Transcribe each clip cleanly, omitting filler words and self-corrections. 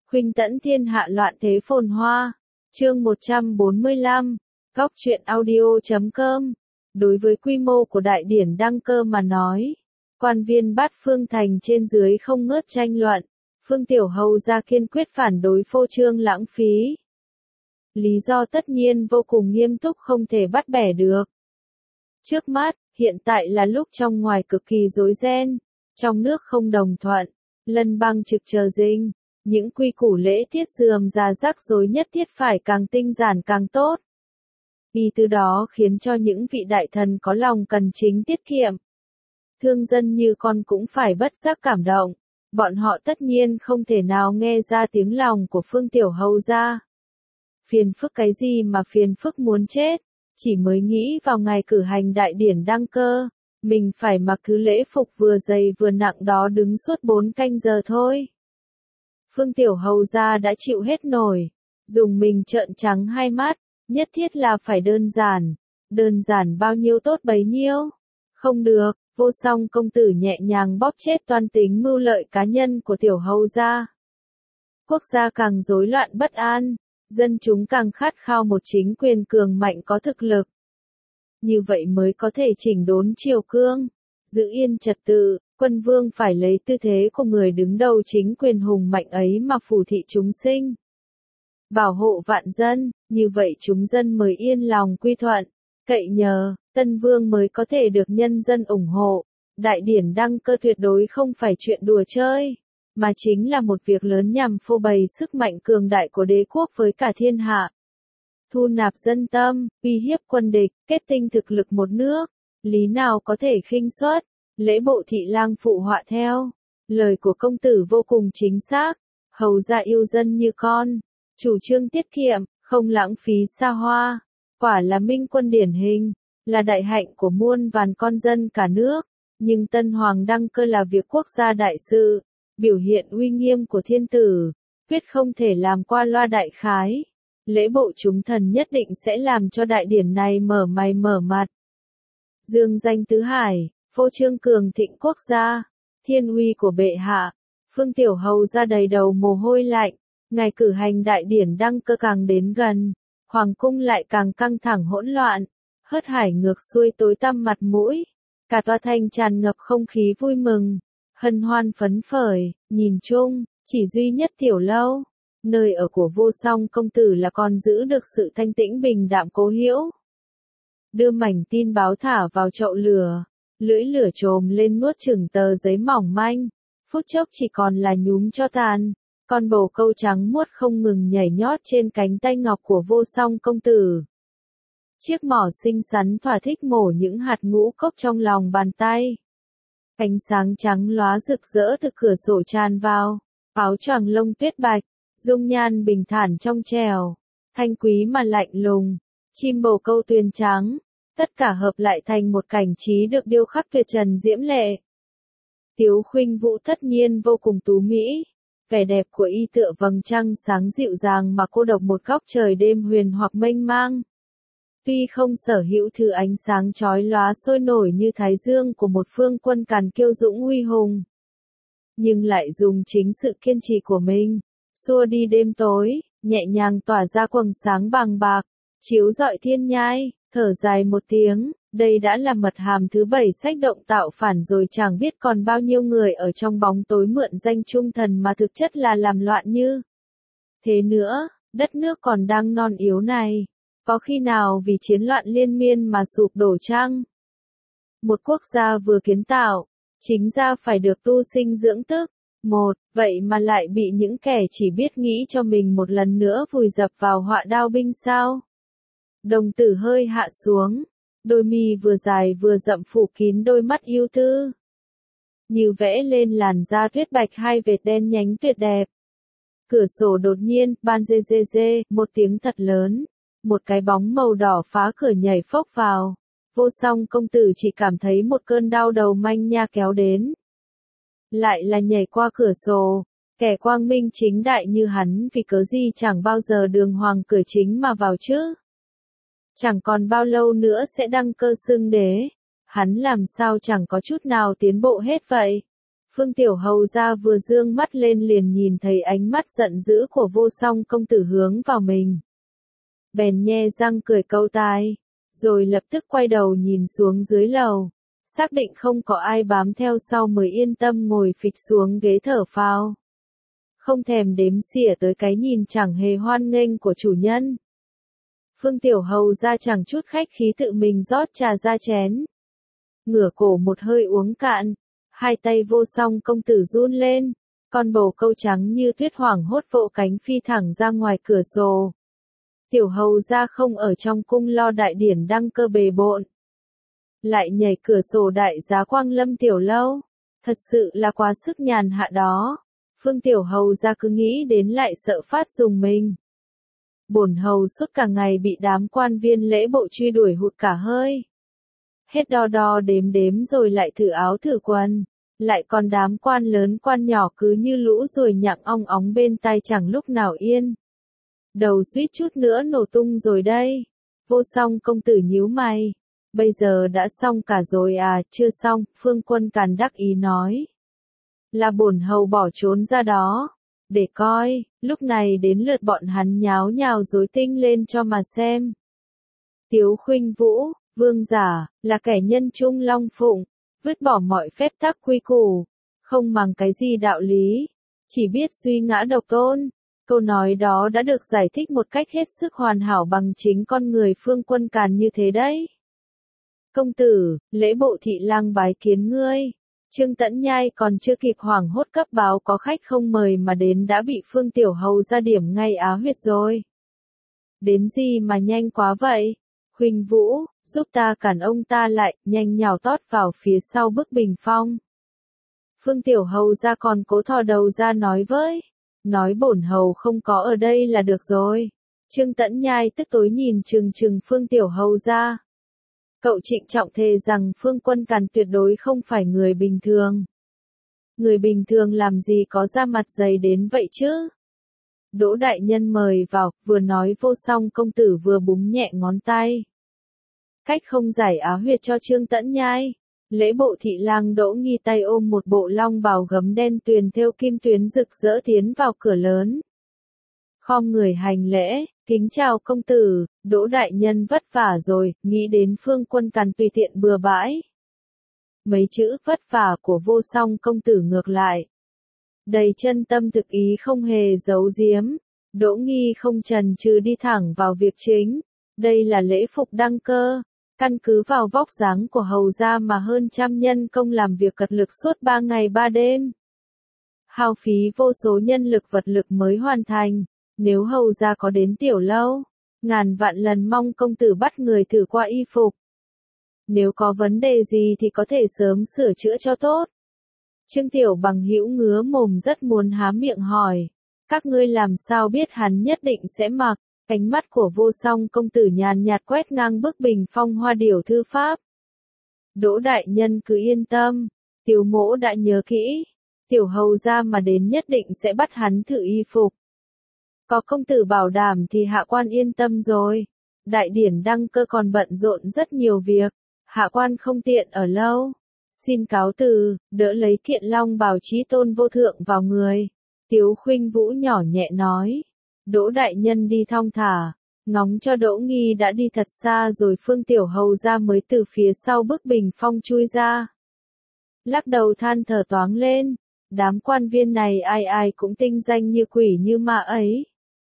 Khuynh tẫn thiên hạ loạn thế phồn hoa. Chương 145. Góc truyện audio.com. Đối với quy mô của đại điển đăng cơ mà nói, quan viên bát phương thành trên dưới không ngớt tranh luận. Phương Tiểu Hầu ra kiên quyết phản đối phô trương lãng phí. Lý do tất nhiên vô cùng nghiêm túc không thể bắt bẻ được. Trước mắt, hiện tại là lúc trong ngoài cực kỳ rối ren, trong nước không đồng thuận, lân băng trực chờ dinh, những quy củ lễ tiết rườm rà rắc rối nhất thiết phải càng tinh giản càng tốt. Vì từ đó khiến cho những vị đại thần có lòng cần chính tiết kiệm. Thương dân như con cũng phải bất giác cảm động, bọn họ tất nhiên không thể nào nghe ra tiếng lòng của Phương Tiểu Hầu ra. Phiền phức cái gì mà phiền phức muốn chết, chỉ mới nghĩ vào ngày cử hành đại điển đăng cơ, mình phải mặc thứ lễ phục vừa dày vừa nặng đó đứng suốt 4 canh giờ thôi. Phương Tiểu Hầu ra đã chịu hết nổi, dùng mình trợn trắng hai mắt, nhất thiết là phải đơn giản bao nhiêu tốt bấy nhiêu. Không được, Vô Song công tử nhẹ nhàng bóp chết toan tính mưu lợi cá nhân của Tiểu Hầu gia. Quốc gia càng rối loạn bất an, dân chúng càng khát khao một chính quyền cường mạnh có thực lực. Như vậy mới có thể chỉnh đốn triều cương, giữ yên trật tự, quân vương phải lấy tư thế của người đứng đầu chính quyền hùng mạnh ấy mà phù thị chúng sinh. Bảo hộ vạn dân, như vậy chúng dân mới yên lòng quy thuận, cậy nhờ, tân vương mới có thể được nhân dân ủng hộ. Đại điển đăng cơ tuyệt đối không phải chuyện đùa chơi, mà chính là một việc lớn nhằm phô bày sức mạnh cường đại của đế quốc với cả thiên hạ. Thu nạp dân tâm, uy hiếp quân địch, kết tinh thực lực một nước, lý nào có thể khinh suất. Lễ bộ thị lang phụ họa theo. Lời của công tử vô cùng chính xác, hầu gia yêu dân như con, chủ trương tiết kiệm, không lãng phí xa hoa, quả là minh quân điển hình, là đại hạnh của muôn vàn con dân cả nước. Nhưng tân hoàng đăng cơ là việc quốc gia đại sự, biểu hiện uy nghiêm của thiên tử, quyết không thể làm qua loa đại khái. Lễ bộ chúng thần nhất định sẽ làm cho đại điển này mở mày mở mặt. Dương danh tứ hải, phô trương cường thịnh quốc gia, thiên uy của bệ hạ. Phương Tiểu Hầu ra đầy đầu mồ hôi lạnh, ngày cử hành đại điển đăng cơ càng đến gần, hoàng cung lại càng căng thẳng hỗn loạn, hớt hải ngược xuôi tối tăm mặt mũi, cả tòa thành tràn ngập không khí vui mừng, hân hoan phấn khởi. Nhìn chung, chỉ duy nhất Tiểu Lâu, nơi ở của Vô Song công tử là còn giữ được sự thanh tĩnh bình đạm cố hữu. Đưa mảnh tin báo thả vào chậu lửa, lưỡi lửa trồm lên nuốt chửng tờ giấy mỏng manh, phút chốc chỉ còn là nhúm cho tàn. Con bồ câu trắng muốt không ngừng nhảy nhót trên cánh tay ngọc của Vô Song công tử. Chiếc mỏ xinh xắn thỏa thích mổ những hạt ngũ cốc trong lòng bàn tay. Ánh sáng trắng lóa rực rỡ từ cửa sổ tràn vào, áo choàng lông tuyết bạch, dung nhan bình thản trong trẻo, thanh quý mà lạnh lùng, chim bồ câu tuyền trắng, tất cả hợp lại thành một cảnh trí được điêu khắc tuyệt trần diễm lệ. Tiếu Khuynh Vũ tất nhiên vô cùng tú mỹ, vẻ đẹp của y tựa vầng trăng sáng dịu dàng mà cô độc một góc trời đêm huyền hoặc mênh mang. Tuy không sở hữu thứ ánh sáng chói lóa sôi nổi như thái dương của một phương quân càn kiêu dũng uy hùng, nhưng lại dùng chính sự kiên trì của mình, xua đi đêm tối, nhẹ nhàng tỏa ra quầng sáng bàng bạc, chiếu rọi thiên nhai. Thở dài một tiếng, đây đã là mật hàm thứ 7 sách động tạo phản rồi, chẳng biết còn bao nhiêu người ở trong bóng tối mượn danh trung thần mà thực chất là làm loạn như thế nữa. Đất nước còn đang non yếu này, có khi nào vì chiến loạn liên miên mà sụp đổ chăng? Một quốc gia vừa kiến tạo, chính ra phải được tu sinh dưỡng tức. Vậy mà lại bị những kẻ chỉ biết nghĩ cho mình một lần nữa vùi dập vào họa đao binh sao? Đồng tử hơi hạ xuống, đôi mi vừa dài vừa rậm phủ kín đôi mắt yêu tư, như vẽ lên làn da tuyết bạch hai vệt đen nhánh tuyệt đẹp. Cửa sổ đột nhiên, ban dê dê dê, một tiếng thật lớn, một cái bóng màu đỏ phá cửa nhảy phốc vào. Vô Song công tử chỉ cảm thấy một cơn đau đầu manh nha kéo đến. Lại là nhảy qua cửa sổ, kẻ quang minh chính đại như hắn vì cớ gì chẳng bao giờ đường hoàng cửa chính mà vào chứ? Chẳng còn bao lâu nữa sẽ đăng cơ xưng đế, hắn làm sao chẳng có chút nào tiến bộ hết vậy? Phương Tiểu Hầu gia vừa dương mắt lên liền nhìn thấy ánh mắt giận dữ của Vô Song công tử hướng vào mình. Bèn nhe răng cười câu tai, rồi lập tức quay đầu nhìn xuống dưới lầu, xác định không có ai bám theo sau mới yên tâm ngồi phịch xuống ghế thở phào. Không thèm đếm xỉa tới cái nhìn chẳng hề hoan nghênh của chủ nhân. Phương Tiểu Hầu gia chẳng chút khách khí tự mình rót trà ra chén. Ngửa cổ một hơi uống cạn, hai tay Vô Song công tử run lên, con bồ câu trắng như tuyết hoảng hốt vỗ cánh phi thẳng ra ngoài cửa sổ. Tiểu Hầu gia không ở trong cung lo đại điển đăng cơ bề bộn, lại nhảy cửa sổ đại giá Quang Lâm tiểu lâu, thật sự là quá sức nhàn hạ đó. Phương Tiểu Hầu gia cứ nghĩ đến lại sợ phát rùng mình. Bổn hầu suốt cả ngày bị đám quan viên lễ bộ truy đuổi hụt cả hơi. Hết đo đo đếm đếm rồi lại thử áo thử quần, lại còn đám quan lớn quan nhỏ cứ như lũ ruồi nhặng ong óng bên tai chẳng lúc nào yên. Đầu suýt chút nữa nổ tung rồi đây. Vô Song công tử nhíu mày. Bây giờ đã xong cả rồi à? Chưa xong, Phương Quân Càn đắc ý nói. Là bổn hầu bỏ trốn ra đó. Để coi, lúc này đến lượt bọn hắn nháo nhào rối tinh lên cho mà xem. Tiếu Khuynh Vũ, vương giả, là kẻ nhân trung long phụng, vứt bỏ mọi phép tắc quy củ, không màng cái gì đạo lý, chỉ biết duy ngã độc tôn. Câu nói đó đã được giải thích một cách hết sức hoàn hảo bằng chính con người Phương Quân Càn như thế đấy. Công tử, lễ bộ thị lang bái kiến ngươi. Trương Tẫn Nhai còn chưa kịp hoảng hốt cấp báo có khách không mời mà đến đã bị Phương Tiểu Hầu ra điểm ngay á huyệt rồi. Đến gì mà nhanh quá vậy? Khuynh Vũ, giúp ta cản ông ta lại, nhanh nhào tót vào phía sau bức bình phong. Phương Tiểu Hầu ra còn cố thò đầu ra nói với. Nói bổn hầu không có ở đây là được rồi. Trương Tẫn Nhai tức tối nhìn chừng chừng Phương Tiểu Hầu ra. Cậu trịnh trọng thề rằng Phương Quân Càn tuyệt đối không phải người bình thường. Người bình thường làm gì có da mặt dày đến vậy chứ? Đỗ đại nhân mời vào, vừa nói Vô Song công tử vừa búng nhẹ ngón tay. Cách không giải á huyệt cho Trương Tẫn Nhai. Lễ bộ thị lang Đỗ Nghi tay ôm một bộ long bào gấm đen tuyền thêu kim tuyến rực rỡ tiến vào cửa lớn. Khom người hành lễ, kính chào công tử, Đỗ đại nhân vất vả rồi, nghĩ đến Phương Quân Càn tùy tiện bừa bãi. Mấy chữ vất vả của Vô Song công tử ngược lại. Đầy chân tâm thực ý không hề giấu giếm, Đỗ Nghi không chần chừ đi thẳng vào việc chính. Đây là lễ phục đăng cơ. Căn cứ vào vóc dáng của hầu gia mà hơn trăm nhân công làm việc cật lực suốt 3 ngày 3 đêm. Hao phí vô số nhân lực vật lực mới hoàn thành. Nếu hầu gia có đến tiểu lâu, ngàn vạn lần mong công tử bắt người thử qua y phục. Nếu có vấn đề gì thì có thể sớm sửa chữa cho tốt. Trương Tiểu Bằng hữu ngứa mồm rất muốn há miệng hỏi. Các ngươi làm sao biết hắn nhất định sẽ mặc? Ánh mắt của Vô Song công tử nhàn nhạt quét ngang bức bình phong hoa điểu thư pháp. Đỗ đại nhân cứ yên tâm, Tiểu mỗ đã nhớ kỹ, Tiểu hầu gia mà đến nhất định sẽ bắt hắn thử y phục. Có công tử bảo đảm thì hạ quan yên tâm rồi. Đại điển đăng cơ còn bận rộn rất nhiều việc, hạ quan không tiện ở lâu. Xin cáo từ, đỡ lấy kiện long bào chí tôn vô thượng vào người. Tiếu Khuynh Vũ nhỏ nhẹ nói. Đỗ đại nhân đi thong thả, ngóng cho Đỗ Nghi đã đi thật xa rồi Phương Tiểu Hầu ra mới từ phía sau bức bình phong chui ra. Lắc đầu than thở toáng lên, đám quan viên này ai ai cũng tinh danh như quỷ như ma ấy.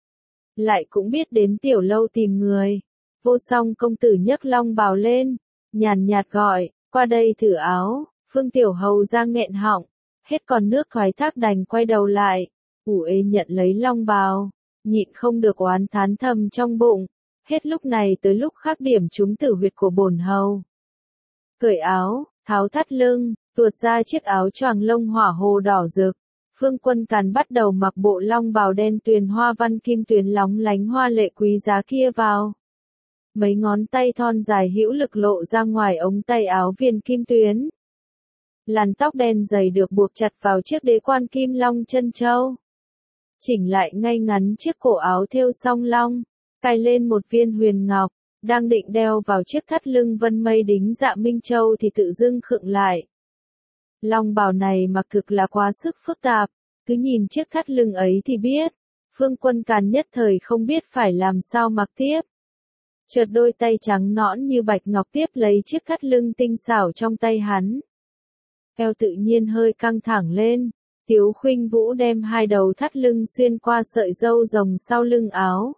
Lại cũng biết đến tiểu lâu tìm người. Vô Song công tử nhấc long bào lên, nhàn nhạt gọi, qua đây thử áo. Phương Tiểu Hầu ra nghẹn họng, hết còn nước thoái thác đành quay đầu lại, ủ ê nhận lấy long bào. Nhịn không được oán thán thầm trong bụng, hết lúc này tới lúc khác điểm trúng tử huyệt của bổn hầu. Cởi áo, tháo thắt lưng, tuột ra chiếc áo choàng lông hỏa hồ đỏ rực. Phương Quân Càn bắt đầu mặc bộ long bào đen tuyền hoa văn kim tuyến lóng lánh hoa lệ quý giá kia vào. Mấy ngón tay thon dài hữu lực lộ ra ngoài ống tay áo viền kim tuyến. Làn tóc đen dày được buộc chặt vào chiếc đế quan kim long chân châu. Chỉnh lại ngay ngắn chiếc cổ áo thêu song long, cài lên một viên huyền ngọc, đang định đeo vào chiếc thắt lưng vân mây đính dạ Minh Châu thì tự dưng khựng lại. Long bào này mặc thực là quá sức phức tạp, cứ nhìn chiếc thắt lưng ấy thì biết. Phương Quân Càn nhất thời không biết phải làm sao mặc tiếp. Chợt đôi tay trắng nõn như bạch ngọc tiếp lấy chiếc thắt lưng tinh xảo trong tay hắn. Eo tự nhiên hơi căng thẳng lên, Tiếu Khuynh Vũ đem hai đầu thắt lưng xuyên qua sợi râu rồng sau lưng áo.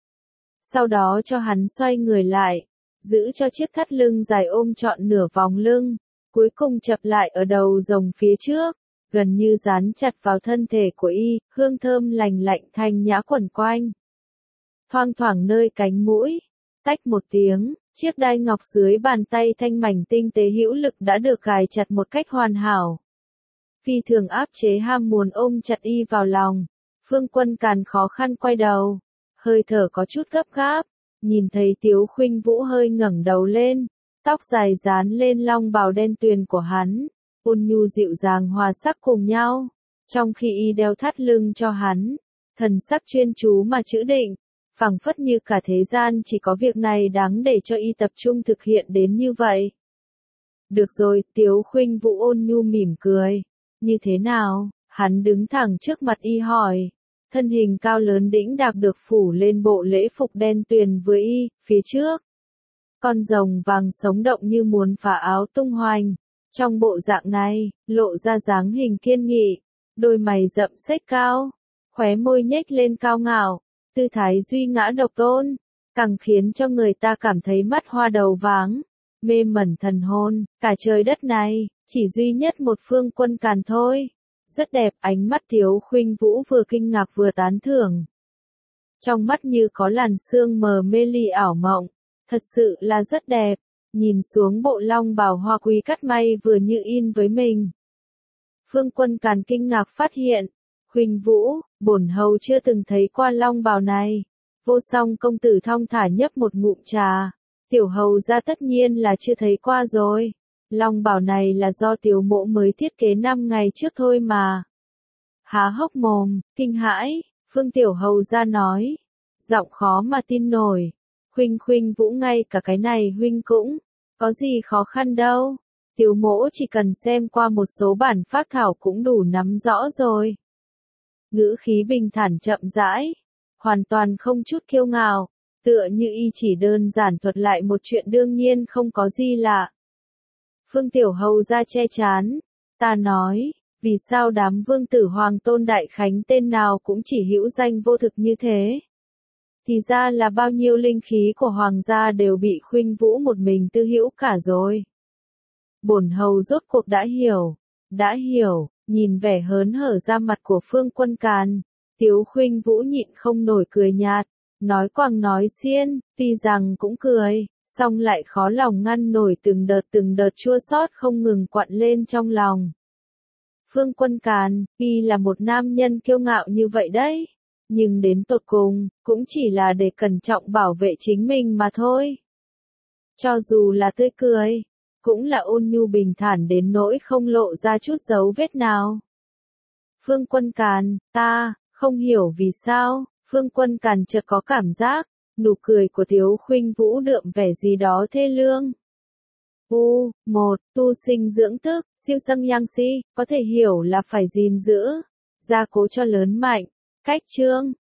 Sau đó cho hắn xoay người lại, giữ cho chiếc thắt lưng dài ôm trọn nửa vòng lưng, cuối cùng chập lại ở đầu rồng phía trước, gần như dán chặt vào thân thể của y, hương thơm lành lạnh thanh nhã quẩn quanh. Thoang thoảng nơi cánh mũi, tách một tiếng, chiếc đai ngọc dưới bàn tay thanh mảnh tinh tế hữu lực đã được gài chặt một cách hoàn hảo. Phi thường áp chế ham muốn ôm chặt y vào lòng, Phương Quân Càn khó khăn quay đầu, hơi thở có chút gấp gáp, nhìn thấy Tiếu Khuynh Vũ hơi ngẩng đầu lên, tóc dài dán lên long bào đen tuyền của hắn, ôn nhu dịu dàng hòa sắc cùng nhau, trong khi y đeo thắt lưng cho hắn, thần sắc chuyên chú mà chữ định, phảng phất như cả thế gian chỉ có việc này đáng để cho y tập trung thực hiện đến như vậy. Được rồi, Tiếu Khuynh Vũ ôn nhu mỉm cười. Như thế nào? Hắn đứng thẳng trước mặt y hỏi. Thân hình cao lớn đĩnh đạc được phủ lên bộ lễ phục đen tuyền với y, phía trước. Con rồng vàng sống động như muốn phá áo tung hoành. Trong bộ dạng này, lộ ra dáng hình kiên nghị, đôi mày rậm xếch cao, khóe môi nhếch lên cao ngạo, tư thái duy ngã độc tôn, càng khiến cho người ta cảm thấy mắt hoa đầu váng, mê mẩn thần hồn, cả trời đất này, chỉ duy nhất một Phương Quân Càn thôi. Rất đẹp, ánh mắt Tiếu Khuynh Vũ vừa kinh ngạc vừa tán thưởng. Trong mắt như có làn sương mờ mê ly ảo mộng, thật sự là rất đẹp, nhìn xuống bộ long bào hoa quý cắt may vừa như in với mình. Phương Quân Càn kinh ngạc phát hiện, Khuynh Vũ, bổn hầu chưa từng thấy qua long bào này. Vô Song công tử thong thả nhấp một ngụm trà, tiểu hầu ra tất nhiên là chưa thấy qua rồi. Long bào này là do tiểu mộ mới thiết kế 5 ngày trước thôi mà. Há hốc mồm, kinh hãi, Phương tiểu hầu ra nói, giọng khó mà tin nổi. Khuynh Vũ, ngay cả cái này huynh cũng, có gì khó khăn đâu. Tiểu mộ chỉ cần xem qua một số bản phác thảo cũng đủ nắm rõ rồi. Ngữ khí bình thản chậm rãi, hoàn toàn không chút kiêu ngạo, tựa như y chỉ đơn giản thuật lại một chuyện đương nhiên không có gì lạ. Phương tiểu hầu ra che chán, ta nói, vì sao đám vương tử hoàng tôn đại khánh tên nào cũng chỉ hữu danh vô thực như thế? Thì ra là bao nhiêu linh khí của hoàng gia đều bị Khuynh Vũ một mình tư hữu cả rồi. Bổn hầu rốt cuộc đã hiểu, nhìn vẻ hớn hở ra mặt của Phương Quân Càn, Tiếu Khuynh Vũ nhịn không nổi cười nhạt, nói quàng nói xiên, tuy rằng cũng cười, song lại khó lòng ngăn nổi từng đợt chua xót không ngừng quặn lên trong lòng. Phương Quân Càn, y là một nam nhân kiêu ngạo như vậy đấy, nhưng đến tột cùng, cũng chỉ là để cẩn trọng bảo vệ chính mình mà thôi. Cho dù là tươi cười, cũng là ôn nhu bình thản đến nỗi không lộ ra chút dấu vết nào. Phương Quân Càn, ta, không hiểu vì sao, Phương Quân Càn chợt có cảm giác, nụ cười của Tiếu Khuynh Vũ đượm vẻ gì đó thê lương. Một, tu sinh dưỡng tức, siêu sâm yang si, có thể hiểu là phải gìn giữ, gia cố cho lớn mạnh, cách chương.